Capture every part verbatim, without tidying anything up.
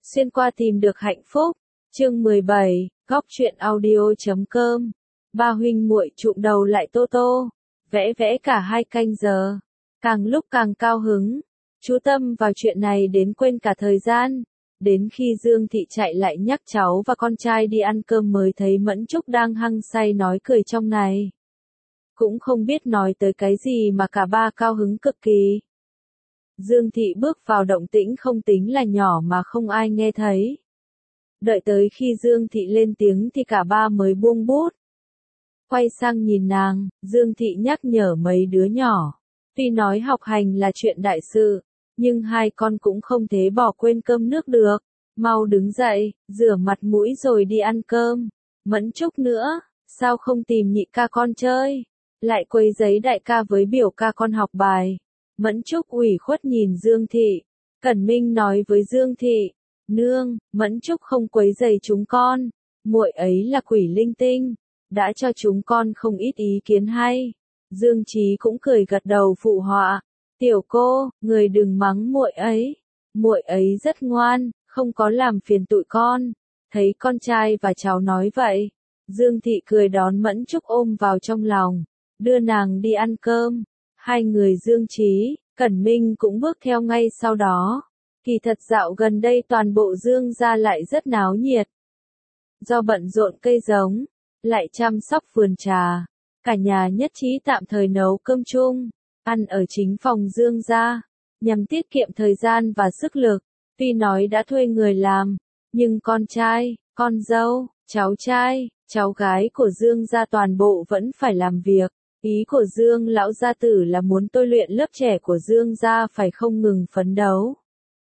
Xuyên qua tìm được hạnh phúc. Chương mười bảy, góc truyện audio chấm com. Ba huynh muội chụm đầu lại Tô Tô, vẽ vẽ cả hai canh giờ, càng lúc càng cao hứng, chú tâm vào chuyện này đến quên cả thời gian. Đến khi Dương Thị chạy lại nhắc cháu và con trai đi ăn cơm mới thấy Mẫn Trúc đang hăng say nói cười trong này. Cũng không biết nói tới cái gì mà cả ba cao hứng cực kỳ. Dương Thị bước vào động tĩnh không tính là nhỏ mà không ai nghe thấy. Đợi tới khi Dương Thị lên tiếng thì cả ba mới buông bút. Quay sang nhìn nàng, Dương Thị nhắc nhở mấy đứa nhỏ. Tuy nói học hành là chuyện đại sự, nhưng hai con cũng không thể bỏ quên cơm nước được. Mau đứng dậy, rửa mặt mũi rồi đi ăn cơm. Mẫn Trúc nữa, sao không tìm nhị ca con chơi? Lại quấy giấy đại ca với biểu ca con học bài. Mẫn Trúc ủy khuất nhìn Dương Thị. Cẩn Minh nói với Dương Thị, nương, Mẫn Trúc không quấy giày chúng con. Muội ấy là quỷ linh tinh, đã cho chúng con không ít ý kiến hay. Dương Chí cũng cười gật đầu phụ họa. Tiểu cô, người đừng mắng muội ấy. Muội ấy rất ngoan, không có làm phiền tụi con. Thấy con trai và cháu nói vậy, Dương Thị cười đón Mẫn Trúc ôm vào trong lòng, đưa nàng đi ăn cơm. Hai người Dương Chí, Cẩn Minh cũng bước theo ngay sau đó. Kỳ thật dạo gần đây toàn bộ Dương gia lại rất náo nhiệt. Do bận rộn cây giống, lại chăm sóc vườn trà, cả nhà nhất trí tạm thời nấu cơm chung, ăn ở chính phòng Dương gia, nhằm tiết kiệm thời gian và sức lực. Tuy nói đã thuê người làm, nhưng con trai, con dâu, cháu trai, cháu gái của Dương gia toàn bộ vẫn phải làm việc. Ý của Dương lão gia tử là muốn tôi luyện lớp trẻ của Dương gia phải không ngừng phấn đấu.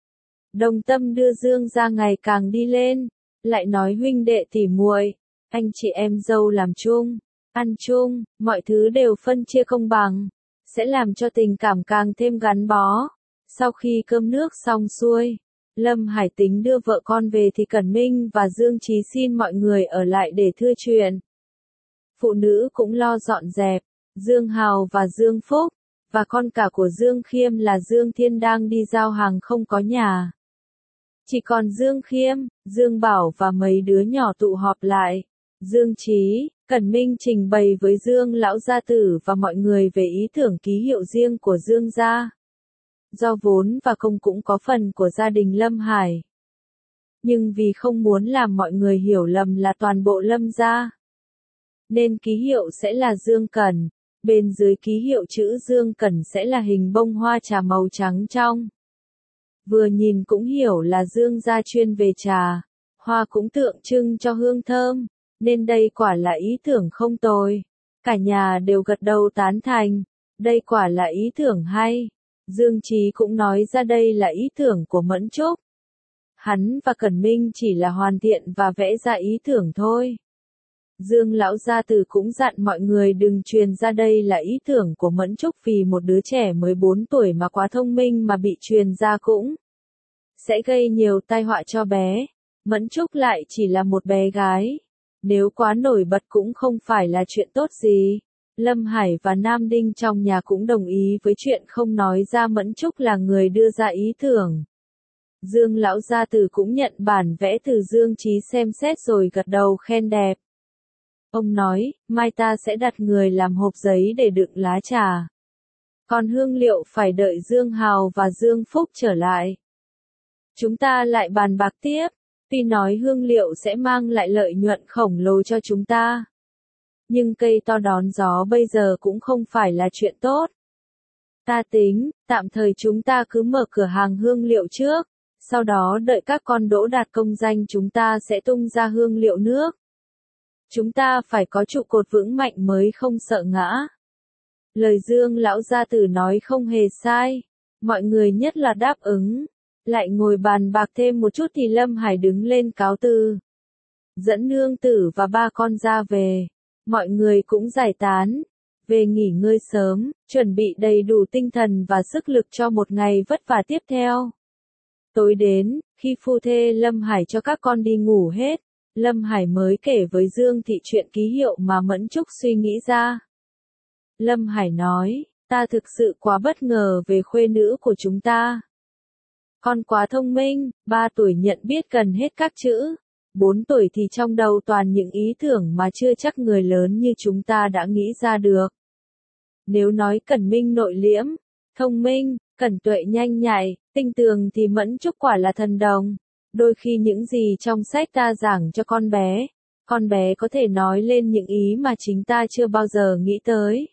Đồng tâm đưa Dương gia ngày càng đi lên, lại nói huynh đệ tỉ muội, anh chị em dâu làm chung, ăn chung, mọi thứ đều phân chia công bằng, sẽ làm cho tình cảm càng thêm gắn bó. Sau khi cơm nước xong xuôi, Lâm Hải tính đưa vợ con về thì Cẩn Minh và Dương Chí xin mọi người ở lại để thưa chuyện. Phụ nữ cũng lo dọn dẹp. Dương Hào và Dương Phúc, và con cả của Dương Khiêm là Dương Thiên đang đi giao hàng không có nhà. Chỉ còn Dương Khiêm, Dương Bảo và mấy đứa nhỏ tụ họp lại. Dương Chí, Cẩn Minh trình bày với Dương Lão gia tử và mọi người về ý tưởng ký hiệu riêng của Dương gia. Do vốn và công cũng có phần của gia đình Lâm Hải. Nhưng vì không muốn làm mọi người hiểu lầm là toàn bộ Lâm gia, nên ký hiệu sẽ là Dương Cẩn. Bên dưới ký hiệu chữ Dương Cẩn sẽ là hình bông hoa trà màu trắng trong. Vừa nhìn cũng hiểu là Dương gia chuyên về trà, hoa cũng tượng trưng cho hương thơm, nên đây quả là ý tưởng không tồi. Cả nhà đều gật đầu tán thành, đây quả là ý tưởng hay. Dương Chí cũng nói ra đây là ý tưởng của Mẫn Trúc. Hắn và Cẩn Minh chỉ là hoàn thiện và vẽ ra ý tưởng thôi. Dương lão gia tử cũng dặn mọi người đừng truyền ra đây là ý tưởng của Mẫn Trúc vì một đứa trẻ mới bốn tuổi mà quá thông minh mà bị truyền ra cũng sẽ gây nhiều tai họa cho bé. Mẫn Trúc lại chỉ là một bé gái, nếu quá nổi bật cũng không phải là chuyện tốt gì. Lâm Hải và Nam Đinh trong nhà cũng đồng ý với chuyện không nói ra Mẫn Trúc là người đưa ra ý tưởng. Dương lão gia tử cũng nhận bản vẽ từ Dương Chí xem xét rồi gật đầu khen đẹp. Ông nói, mai ta sẽ đặt người làm hộp giấy để đựng lá trà. Còn hương liệu phải đợi Dương Hào và Dương Phúc trở lại. Chúng ta lại bàn bạc tiếp, tuy nói hương liệu sẽ mang lại lợi nhuận khổng lồ cho chúng ta. Nhưng cây to đón gió bây giờ cũng không phải là chuyện tốt. Ta tính, tạm thời chúng ta cứ mở cửa hàng hương liệu trước, sau đó đợi các con đỗ đạt công danh chúng ta sẽ tung ra hương liệu nước. Chúng ta phải có trụ cột vững mạnh mới không sợ ngã. Lời Dương lão gia tử nói không hề sai. Mọi người nhất là đáp ứng. Lại ngồi bàn bạc thêm một chút thì Lâm Hải đứng lên cáo từ. Dẫn nương tử và ba con ra về. Mọi người cũng giải tán. Về nghỉ ngơi sớm, chuẩn bị đầy đủ tinh thần và sức lực cho một ngày vất vả tiếp theo. Tối đến, khi phu thê Lâm Hải cho các con đi ngủ hết, Lâm Hải mới kể với Dương Thị chuyện ký hiệu mà Mẫn Trúc suy nghĩ ra. Lâm Hải nói, ta thực sự quá bất ngờ về khuê nữ của chúng ta. Con quá thông minh, ba tuổi nhận biết cần hết các chữ. Bốn tuổi thì trong đầu toàn những ý tưởng mà chưa chắc người lớn như chúng ta đã nghĩ ra được. Nếu nói Cẩn Minh nội liễm, thông minh, Cẩn Tuệ nhanh nhạy, tinh tường thì Mẫn Trúc quả là thần đồng. Đôi khi những gì trong sách ta giảng cho con bé, con bé có thể nói lên những ý mà chính ta chưa bao giờ nghĩ tới.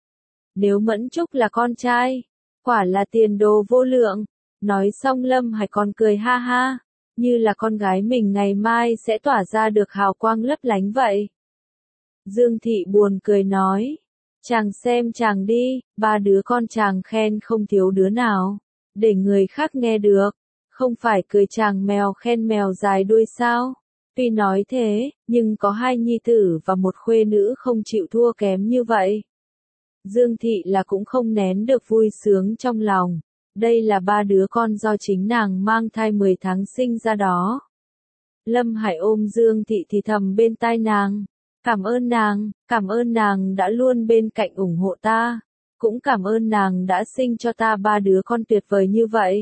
Nếu Mẫn Trúc là con trai, quả là tiền đồ vô lượng. Nói xong Lâm Hải còn cười ha ha, như là con gái mình ngày mai sẽ tỏa ra được hào quang lấp lánh vậy. Dương Thị buồn cười nói, chàng xem chàng đi, ba đứa con chàng khen không thiếu đứa nào, để người khác nghe được, không phải cười chàng mèo khen mèo dài đuôi sao. Tuy nói thế, nhưng có hai nhi tử và một khuê nữ không chịu thua kém như vậy. Dương Thị là cũng không nén được vui sướng trong lòng. Đây là ba đứa con do chính nàng mang thai mười tháng sinh ra đó. Lâm Hải ôm Dương Thị thì thầm bên tai nàng. Cảm ơn nàng, cảm ơn nàng đã luôn bên cạnh ủng hộ ta. Cũng cảm ơn nàng đã sinh cho ta ba đứa con tuyệt vời như vậy.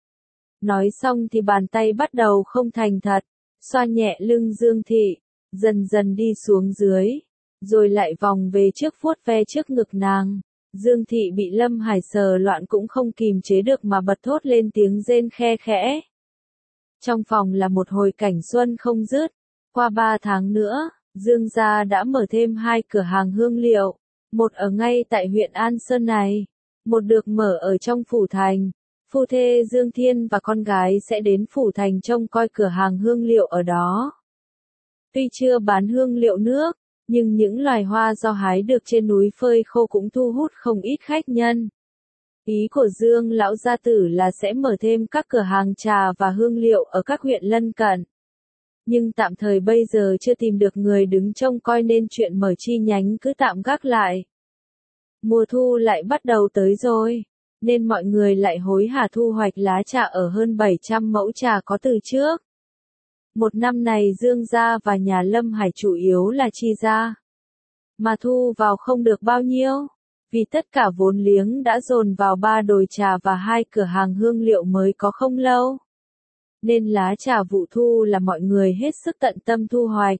Nói xong thì bàn tay bắt đầu không thành thật, xoa nhẹ lưng Dương Thị, dần dần đi xuống dưới, rồi lại vòng về trước vuốt ve trước ngực nàng. Dương Thị bị Lâm Hải sờ loạn cũng không kìm chế được mà bật thốt lên tiếng rên khe khẽ. Trong phòng là một hồi cảnh xuân không dứt. Qua ba tháng nữa, Dương gia đã mở thêm hai cửa hàng hương liệu, một ở ngay tại huyện An Sơn này, một được mở ở trong Phủ Thành. Phu thê Dương Thiên và con gái sẽ đến Phủ Thành trông coi cửa hàng hương liệu ở đó. Tuy chưa bán hương liệu nước, nhưng những loài hoa do hái được trên núi phơi khô cũng thu hút không ít khách nhân. Ý của Dương lão gia tử là sẽ mở thêm các cửa hàng trà và hương liệu ở các huyện lân cận. Nhưng tạm thời bây giờ chưa tìm được người đứng trông coi nên chuyện mở chi nhánh cứ tạm gác lại. Mùa thu lại bắt đầu tới rồi, nên mọi người lại hối hả thu hoạch lá trà ở hơn bảy trăm mẫu trà có từ trước. Một năm này Dương gia và nhà Lâm Hải chủ yếu là chi ra, mà thu vào không được bao nhiêu, vì tất cả vốn liếng đã dồn vào ba đồi trà và hai cửa hàng hương liệu mới có không lâu. Nên lá trà vụ thu là mọi người hết sức tận tâm thu hoạch.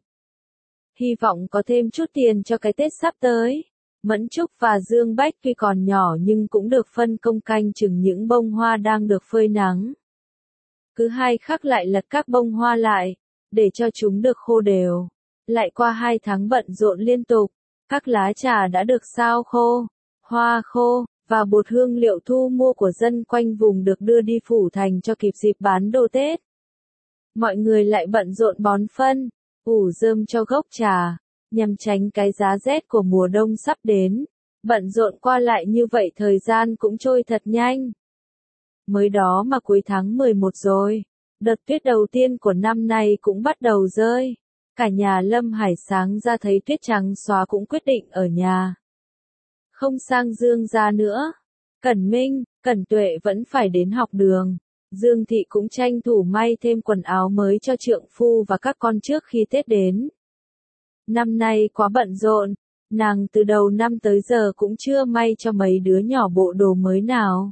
Hy vọng có thêm chút tiền cho cái Tết sắp tới. Mẫn Trúc và Dương Bách tuy còn nhỏ nhưng cũng được phân công canh chừng những bông hoa đang được phơi nắng. Cứ hai khắc lại lật các bông hoa lại, để cho chúng được khô đều. Lại qua hai tháng bận rộn liên tục, các lá trà đã được sao khô, hoa khô, và bột hương liệu thu mua của dân quanh vùng được đưa đi Phủ Thành cho kịp dịp bán đồ Tết. Mọi người lại bận rộn bón phân, ủ rơm cho gốc trà, nhằm tránh cái giá rét của mùa đông sắp đến. Bận rộn qua lại như vậy thời gian cũng trôi thật nhanh. Mới đó mà cuối tháng mười một rồi, đợt tuyết đầu tiên của năm nay cũng bắt đầu rơi. Cả nhà Lâm Hải sáng ra thấy tuyết trắng xóa cũng quyết định ở nhà. Không sang Dương gia nữa. Cẩn Minh, Cẩn Tuệ vẫn phải đến học đường. Dương Thị cũng tranh thủ may thêm quần áo mới cho trượng phu và các con trước khi Tết đến. Năm nay quá bận rộn, nàng từ đầu năm tới giờ cũng chưa may cho mấy đứa nhỏ bộ đồ mới nào.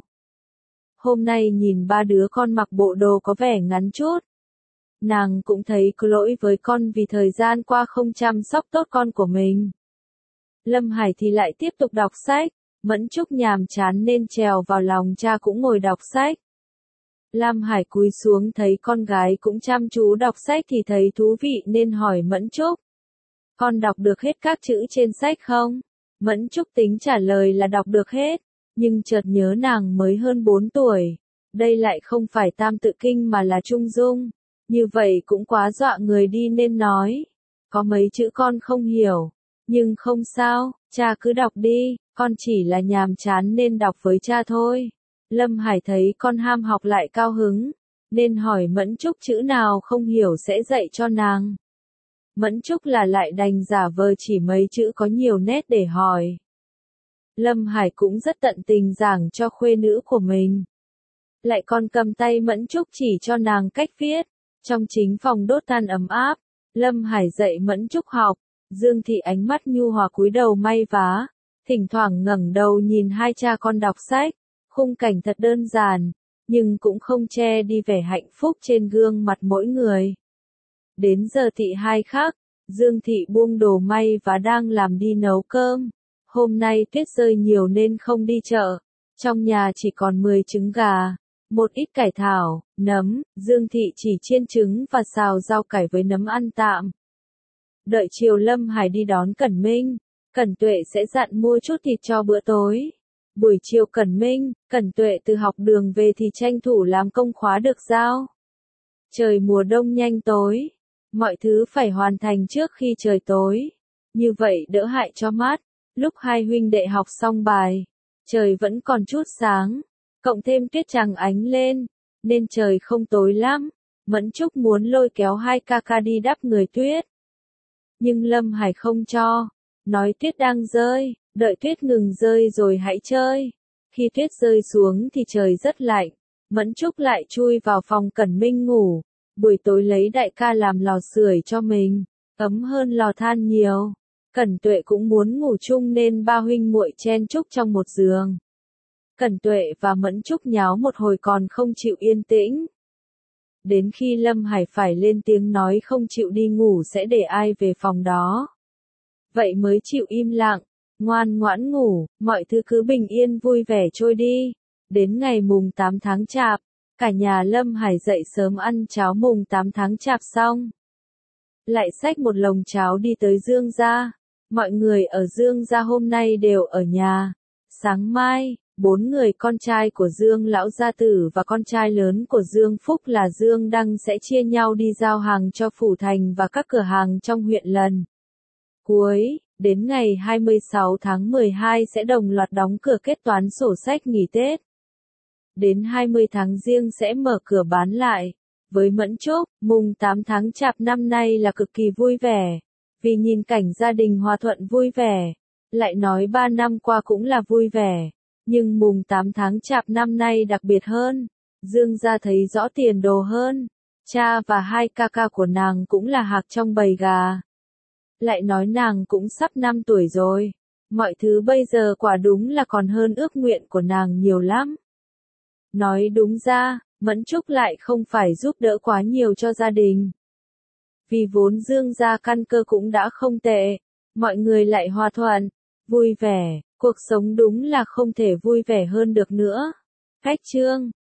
Hôm nay nhìn ba đứa con mặc bộ đồ có vẻ ngắn chút. Nàng cũng thấy có lỗi với con vì thời gian qua không chăm sóc tốt con của mình. Lâm Hải thì lại tiếp tục đọc sách, Mẫn Trúc nhàm chán nên trèo vào lòng cha cũng ngồi đọc sách. Lam Hải cúi xuống thấy con gái cũng chăm chú đọc sách thì thấy thú vị nên hỏi Mẫn Trúc. Con đọc được hết các chữ trên sách không? Mẫn Trúc tính trả lời là đọc được hết, nhưng chợt nhớ nàng mới hơn bốn tuổi. Đây lại không phải Tam Tự Kinh mà là Trung Dung. Như vậy cũng quá dọa người đi nên nói. Có mấy chữ con không hiểu. Nhưng không sao, cha cứ đọc đi, con chỉ là nhàm chán nên đọc với cha thôi. Lâm Hải thấy con ham học lại cao hứng, nên hỏi Mẫn Trúc chữ nào không hiểu sẽ dạy cho nàng. Mẫn Trúc là lại đành giả vờ chỉ mấy chữ có nhiều nét để hỏi. Lâm Hải cũng rất tận tình giảng cho khuê nữ của mình. Lại còn cầm tay Mẫn Trúc chỉ cho nàng cách viết. Trong chính phòng đốt than ấm áp, Lâm Hải dạy Mẫn Trúc học. Dương Thị ánh mắt nhu hòa cúi đầu may vá, thỉnh thoảng ngẩng đầu nhìn hai cha con đọc sách. Khung cảnh thật đơn giản, nhưng cũng không che đi vẻ hạnh phúc trên gương mặt mỗi người. Đến giờ thị hai khác, Dương Thị buông đồ may và đang làm đi nấu cơm. Hôm nay tuyết rơi nhiều nên không đi chợ. Trong nhà chỉ còn mười trứng gà, một ít cải thảo, nấm, Dương Thị chỉ chiên trứng và xào rau cải với nấm ăn tạm. Đợi chiều Lâm Hải đi đón Cẩn Minh, Cẩn Tuệ sẽ dặn mua chút thịt cho bữa tối. Buổi chiều Cẩn Minh, Cẩn Tuệ từ học đường về thì tranh thủ làm công khóa được giao. Trời mùa đông nhanh tối, mọi thứ phải hoàn thành trước khi trời tối. Như vậy đỡ hại cho mắt. Lúc hai huynh đệ học xong bài, trời vẫn còn chút sáng, cộng thêm tuyết trắng ánh lên, nên trời không tối lắm. Mẫn Trúc muốn lôi kéo hai ca ca đi đắp người tuyết. Nhưng Lâm Hải không cho, nói tuyết đang rơi, đợi tuyết ngừng rơi rồi hãy chơi. Khi tuyết rơi xuống thì trời rất lạnh, Mẫn Trúc lại chui vào phòng Cẩn Minh ngủ. Buổi tối lấy đại ca làm lò sưởi cho mình, ấm hơn lò than nhiều. Cẩn Tuệ cũng muốn ngủ chung nên ba huynh muội chen chúc trong một giường. Cẩn Tuệ và Mẫn Trúc nháo một hồi còn không chịu yên tĩnh. Đến khi Lâm Hải phải lên tiếng nói không chịu đi ngủ sẽ để ai về phòng đó. Vậy mới chịu im lặng, ngoan ngoãn ngủ, mọi thứ cứ bình yên vui vẻ trôi đi. Đến ngày mùng tám tháng Chạp, cả nhà Lâm Hải dậy sớm ăn cháo mùng tám tháng Chạp xong. Lại xách một lồng cháo đi tới Dương gia. Mọi người ở Dương gia hôm nay đều ở nhà. Sáng mai, bốn người con trai của Dương lão gia tử và con trai lớn của Dương Phúc là Dương Đăng sẽ chia nhau đi giao hàng cho phủ thành và các cửa hàng trong huyện lần cuối. Đến ngày hai mươi sáu tháng mười hai sẽ đồng loạt đóng cửa kết toán sổ sách nghỉ Tết. Đến hai mươi tháng Giêng sẽ mở cửa bán lại. Với Mẫn Trúc, mùng tám tháng Chạp năm nay là cực kỳ vui vẻ. Vì nhìn cảnh gia đình hòa thuận vui vẻ, lại nói ba năm qua cũng là vui vẻ. Nhưng mùng tám tháng Chạp năm nay đặc biệt hơn. Dương gia thấy rõ tiền đồ hơn. Cha và hai ca ca của nàng cũng là hạc trong bầy gà. Lại nói nàng cũng sắp năm tuổi rồi. Mọi thứ bây giờ quả đúng là còn hơn ước nguyện của nàng nhiều lắm. Nói đúng ra, Mẫn Trúc lại không phải giúp đỡ quá nhiều cho gia đình. Vì vốn Dương gia căn cơ cũng đã không tệ, mọi người lại hòa thuận, vui vẻ, cuộc sống đúng là không thể vui vẻ hơn được nữa. Khách chương